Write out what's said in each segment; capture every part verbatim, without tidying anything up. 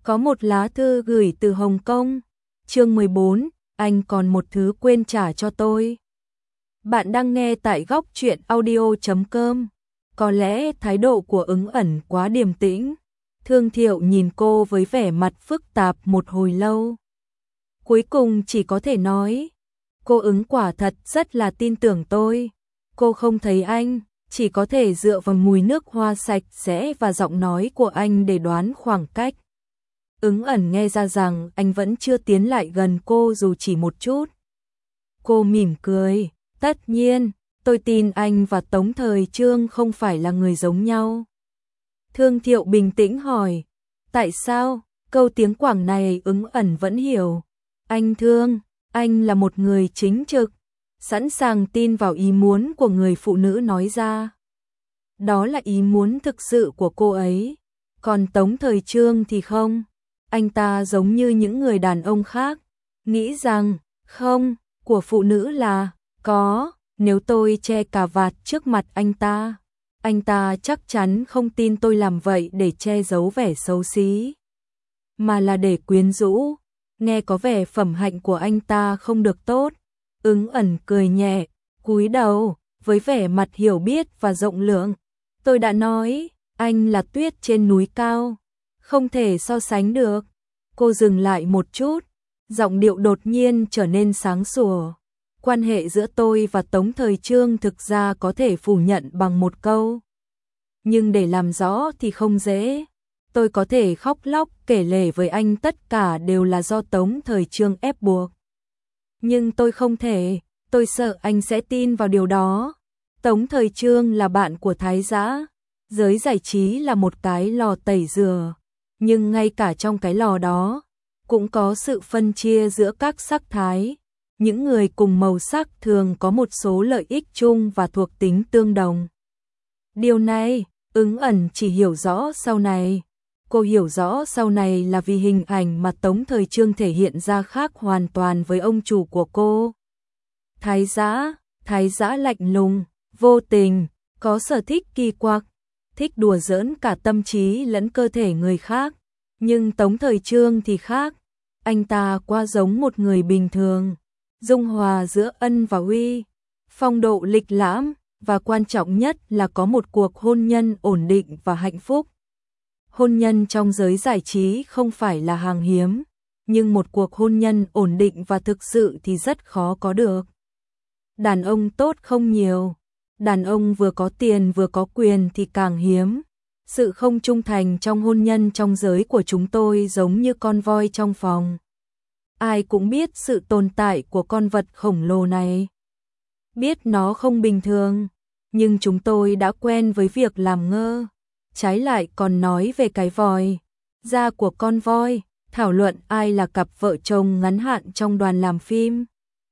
Có một lá thư gửi từ Hồng Kông. Chương mười bốn, anh còn một thứ quên trả cho tôi. Bạn đang nghe tại góc truyện audio chấm com. Có lẽ thái độ của Ứng Ẩn quá điềm tĩnh. Thương Thiệu nhìn cô với vẻ mặt phức tạp một hồi lâu. Cuối cùng chỉ có thể nói, cô Ứng quả thật rất là tin tưởng tôi. Cô không thấy anh, chỉ có thể dựa vào mùi nước hoa sạch sẽ và giọng nói của anh để đoán khoảng cách. Ứng Ẩn nghe ra rằng anh vẫn chưa tiến lại gần cô dù chỉ một chút. Cô mỉm cười, tất nhiên, tôi tin anh và Tống Thời Trương không phải là người giống nhau. Thương Thiệu bình tĩnh hỏi, tại sao? Câu tiếng Quảng này Ứng Ẩn vẫn hiểu. Anh Thương, anh là một người chính trực, sẵn sàng tin vào ý muốn của người phụ nữ nói ra. Đó là ý muốn thực sự của cô ấy. Còn Tống Thời Trương thì không. Anh ta giống như những người đàn ông khác, nghĩ rằng, không, của phụ nữ là, có, nếu tôi che cà vạt trước mặt anh ta, anh ta chắc chắn không tin tôi làm vậy để che giấu vẻ xấu xí, mà là để quyến rũ. Nghe có vẻ phẩm hạnh của anh ta không được tốt. Ứng Ẩn cười nhẹ, cúi đầu, với vẻ mặt hiểu biết và rộng lượng. Tôi đã nói, anh là tuyết trên núi cao, không thể so sánh được. Cô dừng lại một chút, giọng điệu đột nhiên trở nên sáng sủa. Quan hệ giữa tôi và Tống Thời Trương thực ra có thể phủ nhận bằng một câu. Nhưng để làm rõ thì không dễ. Tôi có thể khóc lóc kể lể với anh tất cả đều là do Tống Thời Trương ép buộc. Nhưng tôi không thể, tôi sợ anh sẽ tin vào điều đó. Tống Thời Trương là bạn của Thái Dã, giới giải trí là một cái lò tẩy rửa. Nhưng ngay cả trong cái lò đó, cũng có sự phân chia giữa các sắc thái. Những người cùng màu sắc thường có một số lợi ích chung và thuộc tính tương đồng. Điều này, Ứng Ẩn chỉ hiểu rõ sau này. Cô hiểu rõ sau này là vì hình ảnh mà Tống Thời Trương thể hiện ra khác hoàn toàn với ông chủ của cô. Thái Dã, Thái Dã lạnh lùng, vô tình, có sở thích kỳ quặc, thích đùa giỡn cả tâm trí lẫn cơ thể người khác. Nhưng Tống Thời Trương thì khác, anh ta quá giống một người bình thường, dung hòa giữa ân và uy, phong độ lịch lãm, và quan trọng nhất là có một cuộc hôn nhân ổn định và hạnh phúc. Hôn nhân trong giới giải trí không phải là hàng hiếm, nhưng một cuộc hôn nhân ổn định và thực sự thì rất khó có được. Đàn ông tốt không nhiều, đàn ông vừa có tiền vừa có quyền thì càng hiếm. Sự không trung thành trong hôn nhân trong giới của chúng tôi giống như con voi trong phòng. Ai cũng biết sự tồn tại của con vật khổng lồ này, biết nó không bình thường, nhưng chúng tôi đã quen với việc làm ngơ. Trái lại còn nói về cái vòi da của con voi, thảo luận ai là cặp vợ chồng ngắn hạn trong đoàn làm phim,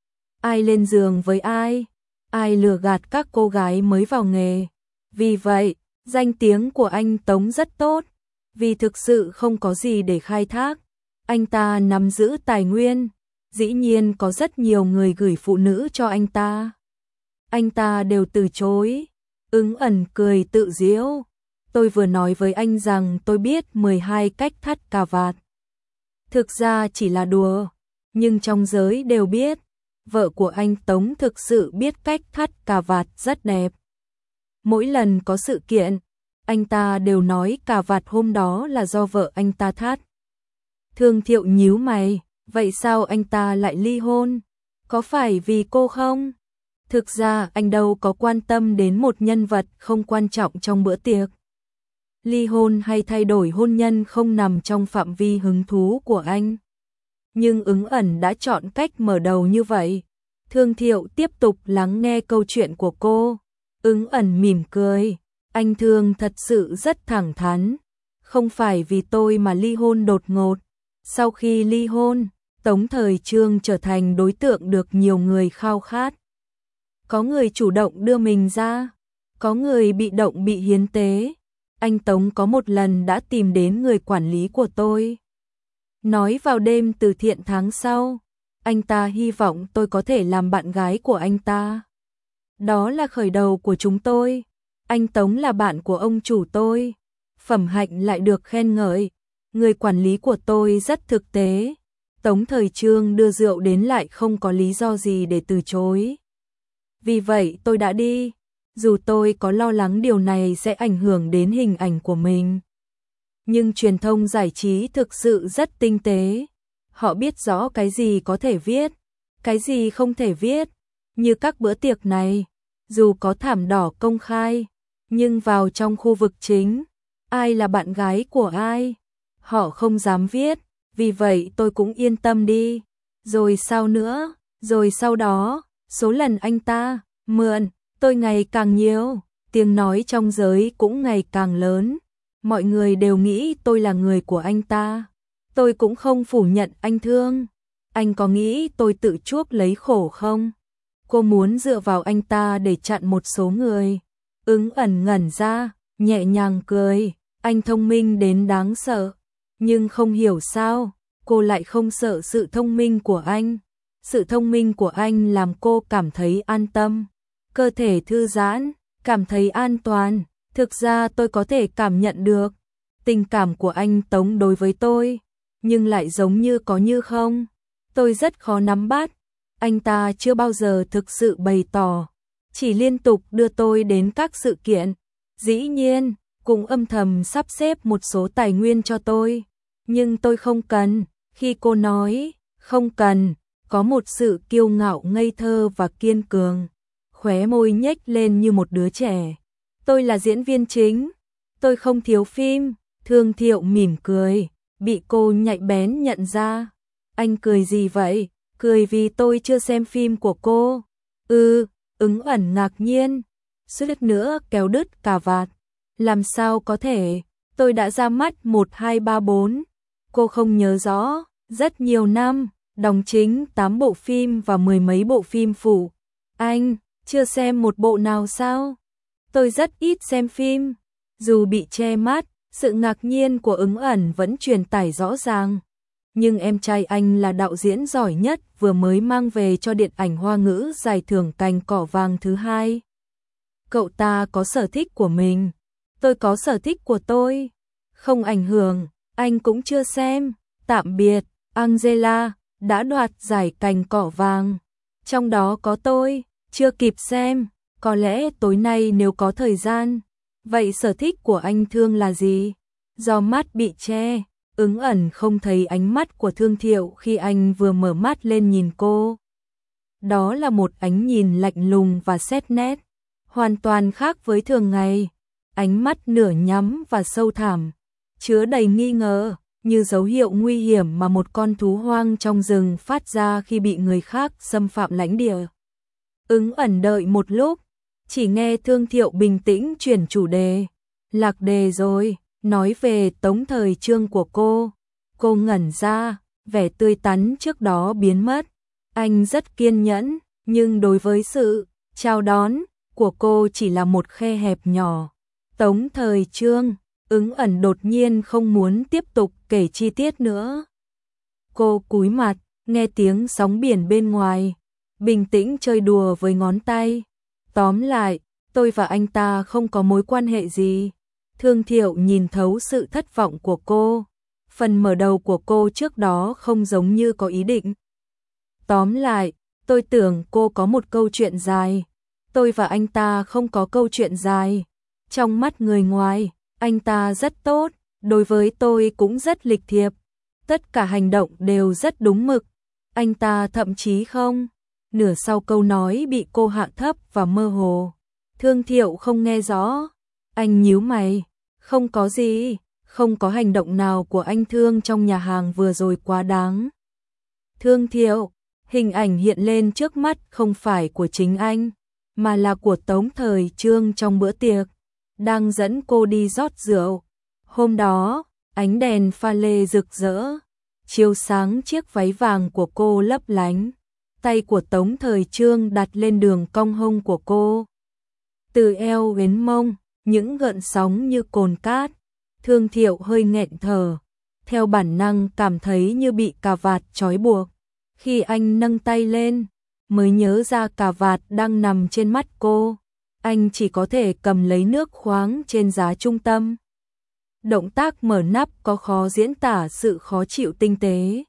ai lên giường với ai, ai lừa gạt các cô gái mới vào nghề. Vì vậy, danh tiếng của anh Tống rất tốt, vì thực sự không có gì để khai thác. Anh ta nắm giữ tài nguyên, dĩ nhiên có rất nhiều người gửi phụ nữ cho anh ta. Anh ta đều từ chối. Ứng Ẩn cười tự giễu. Tôi vừa nói với anh rằng tôi biết mười hai cách thắt cà vạt. Thực ra chỉ là đùa, nhưng trong giới đều biết, vợ của anh Tống thực sự biết cách thắt cà vạt rất đẹp. Mỗi lần có sự kiện, anh ta đều nói cà vạt hôm đó là do vợ anh ta thắt. Thương Thiệu nhíu mày, vậy sao anh ta lại ly hôn? Có phải vì cô không? Thực ra anh đâu có quan tâm đến một nhân vật không quan trọng trong bữa tiệc. Ly hôn hay thay đổi hôn nhân không nằm trong phạm vi hứng thú của anh. Nhưng Ứng Ẩn đã chọn cách mở đầu như vậy. Thương Thiệu tiếp tục lắng nghe câu chuyện của cô. Ứng Ẩn mỉm cười, anh Thương thật sự rất thẳng thắn. Không phải vì tôi mà ly hôn đột ngột. Sau khi ly hôn, Tống Thời Trương trở thành đối tượng được nhiều người khao khát. Có người chủ động đưa mình ra, có người bị động bị hiến tế. Anh Tống có một lần đã tìm đến người quản lý của tôi. Nói vào đêm từ thiện tháng sau, anh ta hy vọng tôi có thể làm bạn gái của anh ta. Đó là khởi đầu của chúng tôi. Anh Tống là bạn của ông chủ tôi, phẩm hạnh lại được khen ngợi. người quản lý của tôi rất thực tế. Tống Thời Trương đưa rượu đến lại không có lý do gì để từ chối. Vì vậy tôi đã đi, dù tôi có lo lắng điều này sẽ ảnh hưởng đến hình ảnh của mình. Nhưng truyền thông giải trí thực sự rất tinh tế. Họ biết rõ cái gì có thể viết, cái gì không thể viết. Như các bữa tiệc này, dù có thảm đỏ công khai, nhưng vào trong khu vực chính, ai là bạn gái của ai, họ không dám viết. Vì vậy tôi cũng yên tâm đi. Rồi sao nữa? Rồi sau đó, số lần anh ta mượn tôi ngày càng nhiều, tiếng nói trong giới cũng ngày càng lớn. Mọi người đều nghĩ tôi là người của anh ta. Tôi cũng không phủ nhận anh thương. Anh có nghĩ tôi tự chuốc lấy khổ không? Cô muốn dựa vào anh ta để chặn một số người. Ứng ẩn ngẩn ra, nhẹ nhàng cười. Anh thông minh đến đáng sợ. Nhưng không hiểu sao, cô lại không sợ sự thông minh của anh. Sự thông minh của anh làm cô cảm thấy an tâm, cơ thể thư giãn, cảm thấy an toàn. Thực ra tôi có thể cảm nhận được tình cảm của anh Tống đối với tôi, nhưng lại giống như có như không. Tôi rất khó nắm bắt. Anh ta chưa bao giờ thực sự bày tỏ, chỉ liên tục đưa tôi đến các sự kiện. Dĩ nhiên, cũng âm thầm sắp xếp một số tài nguyên cho tôi. Nhưng tôi không cần. Khi cô nói không cần, có một sự kiêu ngạo ngây thơ và kiên cường. Khóe môi nhếch lên như một đứa trẻ. Tôi là diễn viên chính, tôi không thiếu phim. Thương Thiệu mỉm cười, bị cô nhạy bén nhận ra. Anh cười gì vậy? Cười vì tôi chưa xem phim của cô. Ừ, Ứng ẩn ngạc nhiên, suýt nữa kéo đứt cà vạt. Làm sao có thể? Tôi đã ra mắt một hai ba bốn. Cô không nhớ rõ, rất nhiều năm, đóng chính tám bộ phim và mười mấy bộ phim phụ. Anh chưa xem một bộ nào sao? Tôi rất ít xem phim. Dù bị che mắt, sự ngạc nhiên của Ứng ẩn vẫn truyền tải rõ ràng. Nhưng em trai anh là đạo diễn giỏi nhất, vừa mới mang về cho điện ảnh Hoa ngữ giải thưởng Cành Cỏ Vàng thứ hai. Cậu ta có sở thích của mình, tôi có sở thích của tôi. Không ảnh hưởng, anh cũng chưa xem. Tạm biệt, Angela, đã đoạt giải Cành Cỏ Vàng. Trong đó có tôi, chưa kịp xem, có lẽ tối nay nếu có thời gian. Vậy sở thích của anh Thương là gì? Do mắt bị che, Ứng ẩn không thấy ánh mắt của Thương Thiệu khi anh vừa mở mắt lên nhìn cô. Đó là một ánh nhìn lạnh lùng và xét nét, hoàn toàn khác với thường ngày. Ánh mắt nửa nhắm và sâu thẳm, chứa đầy nghi ngờ, như dấu hiệu nguy hiểm mà một con thú hoang trong rừng phát ra khi bị người khác xâm phạm lãnh địa. Ứng ẩn đợi một lúc, chỉ nghe Thương Thiệu bình tĩnh chuyển chủ đề. Lạc đề rồi, nói về Tống Thời Trương của cô. Cô ngẩn ra, vẻ tươi tắn trước đó biến mất. Anh rất kiên nhẫn, nhưng đối với sự chào đón của cô chỉ là một khe hẹp nhỏ. Tống Thời Trương, Ứng ẩn đột nhiên không muốn tiếp tục kể chi tiết nữa. Cô cúi mặt, nghe tiếng sóng biển bên ngoài, bình tĩnh chơi đùa với ngón tay. Tóm lại, tôi và anh ta không có mối quan hệ gì. Thương Thiệu nhìn thấu sự thất vọng của cô. Phần mở đầu của cô trước đó không giống như có ý định. Tóm lại, tôi tưởng cô có một câu chuyện dài. Tôi và anh ta không có câu chuyện dài. Trong mắt người ngoài, anh ta rất tốt, đối với tôi cũng rất lịch thiệp. Tất cả hành động đều rất đúng mực. Anh ta thậm chí không. Nửa sau câu nói bị cô hạ thấp và mơ hồ. Thương Thiệu không nghe rõ. Anh nhíu mày. Không có gì, không có hành động nào của anh Thương trong nhà hàng vừa rồi quá đáng. Thương Thiệu, hình ảnh hiện lên trước mắt không phải của chính anh, mà là của Tống Thời Trương trong bữa tiệc, đang dẫn cô đi rót rượu. Hôm đó, ánh đèn pha lê rực rỡ, chiếu sáng chiếc váy vàng của cô lấp lánh. Tay của Tống Thời Trương đặt lên đường cong hông của cô. Từ eo đến mông, những gợn sóng như cồn cát. Thương Thiệu hơi nghẹn thở, theo bản năng cảm thấy như bị cà vạt trói buộc. Khi anh nâng tay lên, mới nhớ ra cà vạt đang nằm trên mắt cô. Anh chỉ có thể cầm lấy nước khoáng trên giá trung tâm. Động tác mở nắp có khó diễn tả sự khó chịu tinh tế.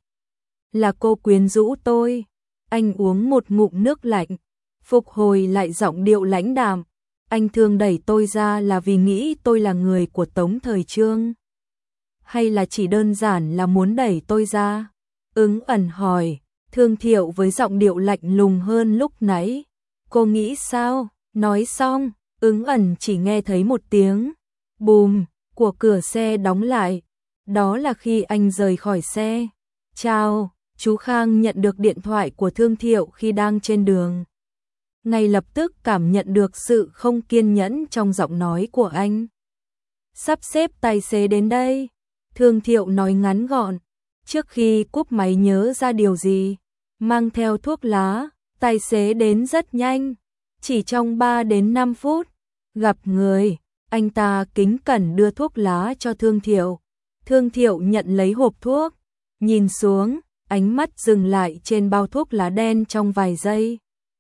Là cô quyến rũ tôi. Anh uống một ngụm nước lạnh, phục hồi lại giọng điệu lãnh đạm. Anh thường đẩy tôi ra là vì nghĩ tôi là người của Tống Thời Trương, hay là chỉ đơn giản là muốn đẩy tôi ra? Ứng ẩn hỏi, Thương Thiệu với giọng điệu lạnh lùng hơn lúc nãy. Cô nghĩ sao? Nói xong, Ứng ẩn chỉ nghe thấy một tiếng bùm của cửa xe đóng lại. Đó là khi anh rời khỏi xe. Chào, chú Khang nhận được điện thoại của Thương Thiệu khi đang trên đường. Ngay lập tức cảm nhận được sự không kiên nhẫn trong giọng nói của anh. Sắp xếp tài xế đến đây. Thương Thiệu nói ngắn gọn. Trước khi cúp máy nhớ ra điều gì. Mang theo thuốc lá. Tài xế đến rất nhanh. Chỉ trong ba đến năm phút. Gặp người. Anh ta kính cẩn đưa thuốc lá cho Thương Thiệu. Thương Thiệu nhận lấy hộp thuốc. Nhìn xuống. Ánh mắt dừng lại trên bao thuốc lá đen trong vài giây.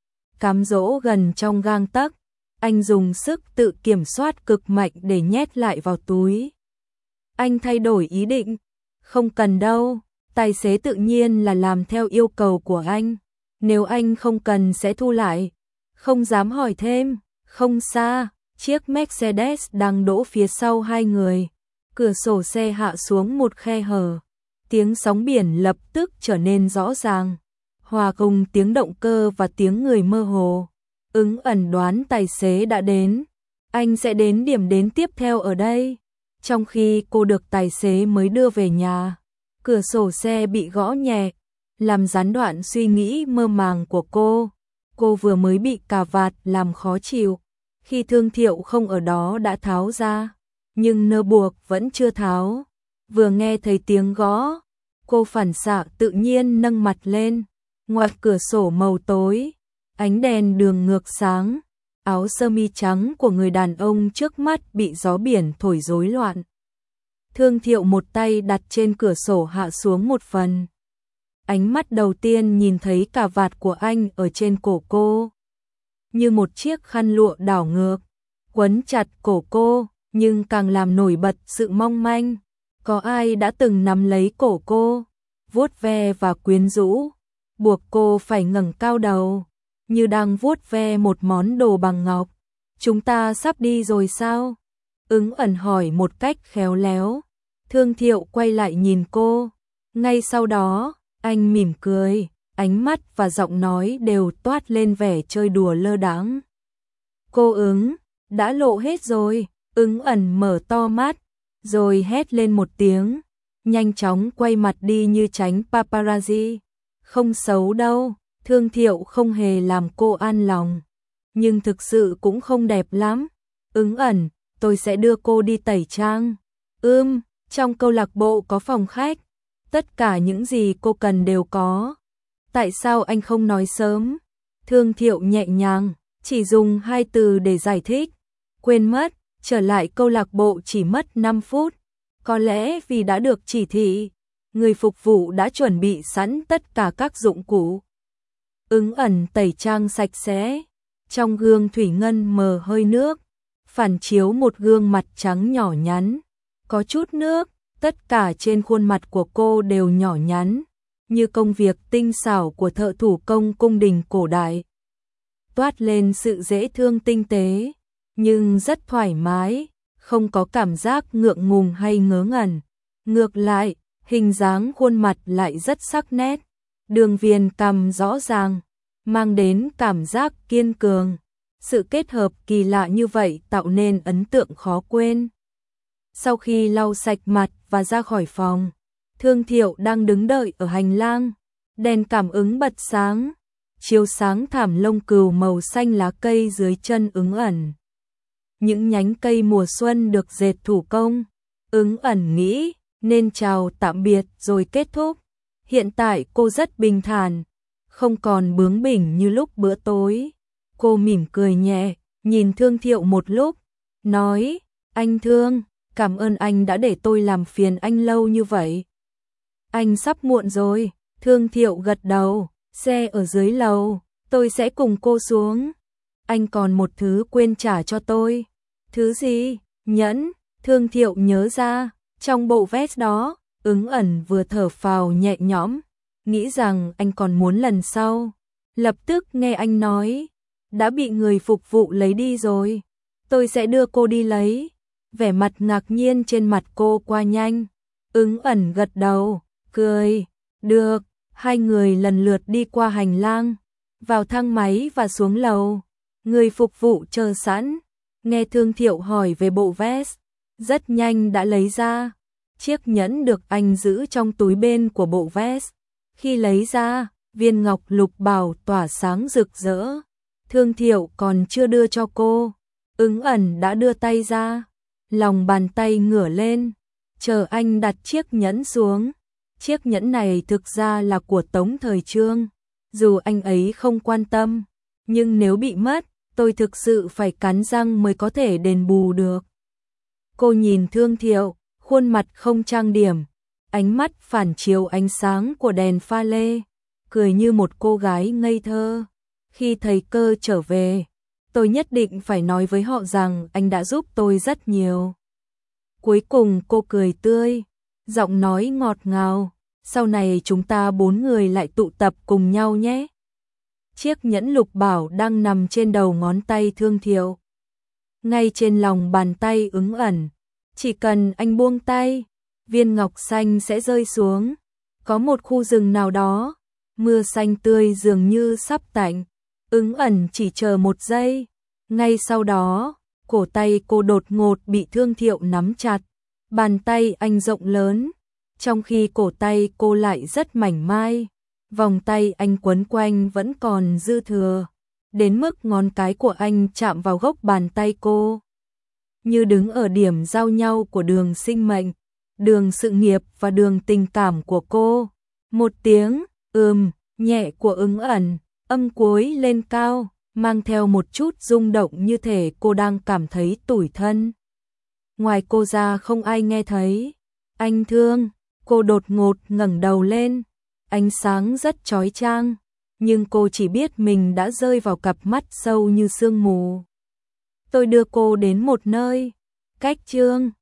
Cám dỗ gần trong gang tấc. Anh dùng sức tự kiểm soát cực mạnh để nhét lại vào túi. Anh thay đổi ý định. Không cần đâu. Tài xế tự nhiên là làm theo yêu cầu của anh. Nếu anh không cần sẽ thu lại. Không dám hỏi thêm. Không xa, chiếc Mercedes đang đỗ phía sau hai người. Cửa sổ xe hạ xuống một khe hở. Tiếng sóng biển lập tức trở nên rõ ràng. Hòa cùng tiếng động cơ và tiếng người mơ hồ. Ứng ẩn đoán tài xế đã đến. Anh sẽ đến điểm đến tiếp theo ở đây. Trong khi cô được tài xế mới đưa về nhà. Cửa sổ xe bị gõ nhẹ, làm gián đoạn suy nghĩ mơ màng của cô. Cô vừa mới bị cà vạt làm khó chịu. Khi Thương Thiệu không ở đó đã tháo ra. Nhưng nơ buộc vẫn chưa tháo. Vừa nghe thấy tiếng gõ, cô phản xạ tự nhiên nâng mặt lên. Ngoài cửa sổ màu tối, ánh đèn đường ngược sáng, áo sơ mi trắng của người đàn ông trước mắt bị gió biển thổi rối loạn. Thương Thiệu một tay đặt trên cửa sổ hạ xuống một phần. Ánh mắt đầu tiên nhìn thấy cà vạt của anh ở trên cổ cô. Như một chiếc khăn lụa đảo ngược, quấn chặt cổ cô, nhưng càng làm nổi bật sự mong manh. Có ai đã từng nắm lấy cổ cô, vuốt ve và quyến rũ, buộc cô phải ngẩng cao đầu, như đang vuốt ve một món đồ bằng ngọc. Chúng ta sắp đi rồi sao? Ứng ẩn hỏi một cách khéo léo. Thương Thiệu quay lại nhìn cô. Ngay sau đó, anh mỉm cười, ánh mắt và giọng nói đều toát lên vẻ chơi đùa lơ đãng. Cô Ứng, đã lộ hết rồi. Ứng ẩn mở to mắt, rồi hét lên một tiếng, nhanh chóng quay mặt đi như tránh paparazzi. Không xấu đâu, Thương Thiệu không hề làm cô an lòng, nhưng thực sự cũng không đẹp lắm. Ứng ẩn, tôi sẽ đưa cô đi tẩy trang. Ưm, trong câu lạc bộ có phòng khách, tất cả những gì cô cần đều có. Tại sao anh không nói sớm? Thương Thiệu nhẹ nhàng, chỉ dùng hai từ để giải thích. Quên mất, trở lại câu lạc bộ chỉ mất năm phút. Có lẽ vì đã được chỉ thị, người phục vụ đã chuẩn bị sẵn tất cả các dụng cụ. Ứng ẩn tẩy trang sạch sẽ, trong gương thủy ngân mờ hơi nước, phản chiếu một gương mặt trắng nhỏ nhắn, có chút nước, tất cả trên khuôn mặt của cô đều nhỏ nhắn, như công việc tinh xảo của thợ thủ công cung đình cổ đại. Toát lên sự dễ thương tinh tế, nhưng rất thoải mái, không có cảm giác ngượng ngùng hay ngớ ngẩn. Ngược lại, hình dáng khuôn mặt lại rất sắc nét, đường viền cằm rõ ràng, mang đến cảm giác kiên cường. Sự kết hợp kỳ lạ như vậy tạo nên ấn tượng khó quên. Sau khi lau sạch mặt và ra khỏi phòng, Thương Thiệu đang đứng đợi ở hành lang, đèn cảm ứng bật sáng, chiếu sáng thảm lông cừu màu xanh lá cây dưới chân Ứng ẩn. Những nhánh cây mùa xuân được dệt thủ công. Ứng ẩn nghĩ nên chào tạm biệt rồi kết thúc. Hiện tại cô rất bình thản, không còn bướng bỉnh như lúc bữa tối. Cô mỉm cười nhẹ, nhìn Thương Thiệu một lúc, nói, anh Thương, cảm ơn anh đã để tôi làm phiền anh lâu như vậy. Anh sắp muộn rồi. Thương Thiệu gật đầu, xe ở dưới lầu, tôi sẽ cùng cô xuống. Anh còn một thứ quên trả cho tôi. Thứ gì? Nhẫn. Thương Thiệu nhớ ra, trong bộ vest đó, Ứng Ẩn vừa thở phào nhẹ nhõm, nghĩ rằng anh còn muốn lần sau. Lập tức nghe anh nói, đã bị người phục vụ lấy đi rồi, tôi sẽ đưa cô đi lấy. Vẻ mặt ngạc nhiên trên mặt cô qua nhanh. Ứng Ẩn gật đầu, cười, được. Hai người lần lượt đi qua hành lang, vào thang máy và xuống lầu. Người phục vụ chờ sẵn, nghe Thương Thiệu hỏi về bộ vest, rất nhanh đã lấy ra. Chiếc nhẫn được anh giữ trong túi bên của bộ vest. Khi lấy ra, viên ngọc lục bảo tỏa sáng rực rỡ. Thương Thiệu còn chưa đưa cho cô, Ứng Ẩn đã đưa tay ra, lòng bàn tay ngửa lên, chờ anh đặt chiếc nhẫn xuống. Chiếc nhẫn này thực ra là của Tống Thời Trương, dù anh ấy không quan tâm, nhưng nếu bị mất, tôi thực sự phải cắn răng mới có thể đền bù được. Cô nhìn Thương Thiệu, khuôn mặt không trang điểm, ánh mắt phản chiếu ánh sáng của đèn pha lê, cười như một cô gái ngây thơ. Khi thầy Cơ trở về, tôi nhất định phải nói với họ rằng anh đã giúp tôi rất nhiều. Cuối cùng cô cười tươi, giọng nói ngọt ngào, sau này chúng ta bốn người lại tụ tập cùng nhau nhé. Chiếc nhẫn lục bảo đang nằm trên đầu ngón tay Thương Thiệu, ngay trên lòng bàn tay Ứng Ẩn. Chỉ cần anh buông tay, viên ngọc xanh sẽ rơi xuống. Có một khu rừng nào đó, mưa xanh tươi dường như sắp tạnh. Ứng Ẩn chỉ chờ một giây, ngay sau đó, cổ tay cô đột ngột bị Thương Thiệu nắm chặt. Bàn tay anh rộng lớn, trong khi cổ tay cô lại rất mảnh mai. Vòng tay anh quấn quanh vẫn còn dư thừa, đến mức ngón cái của anh chạm vào gốc bàn tay cô. Như đứng ở điểm giao nhau của đường sinh mệnh, đường sự nghiệp và đường tình cảm của cô. Một tiếng ừm nhẹ của Ứng Ẩn, âm cuối lên cao, mang theo một chút rung động như thể cô đang cảm thấy tủi thân. Ngoài cô ra không ai nghe thấy. Anh Thương, cô đột ngột ngẩng đầu lên, ánh sáng rất chói chang, nhưng cô chỉ biết mình đã rơi vào cặp mắt sâu như sương mù. Tôi đưa cô đến một nơi, cách Trương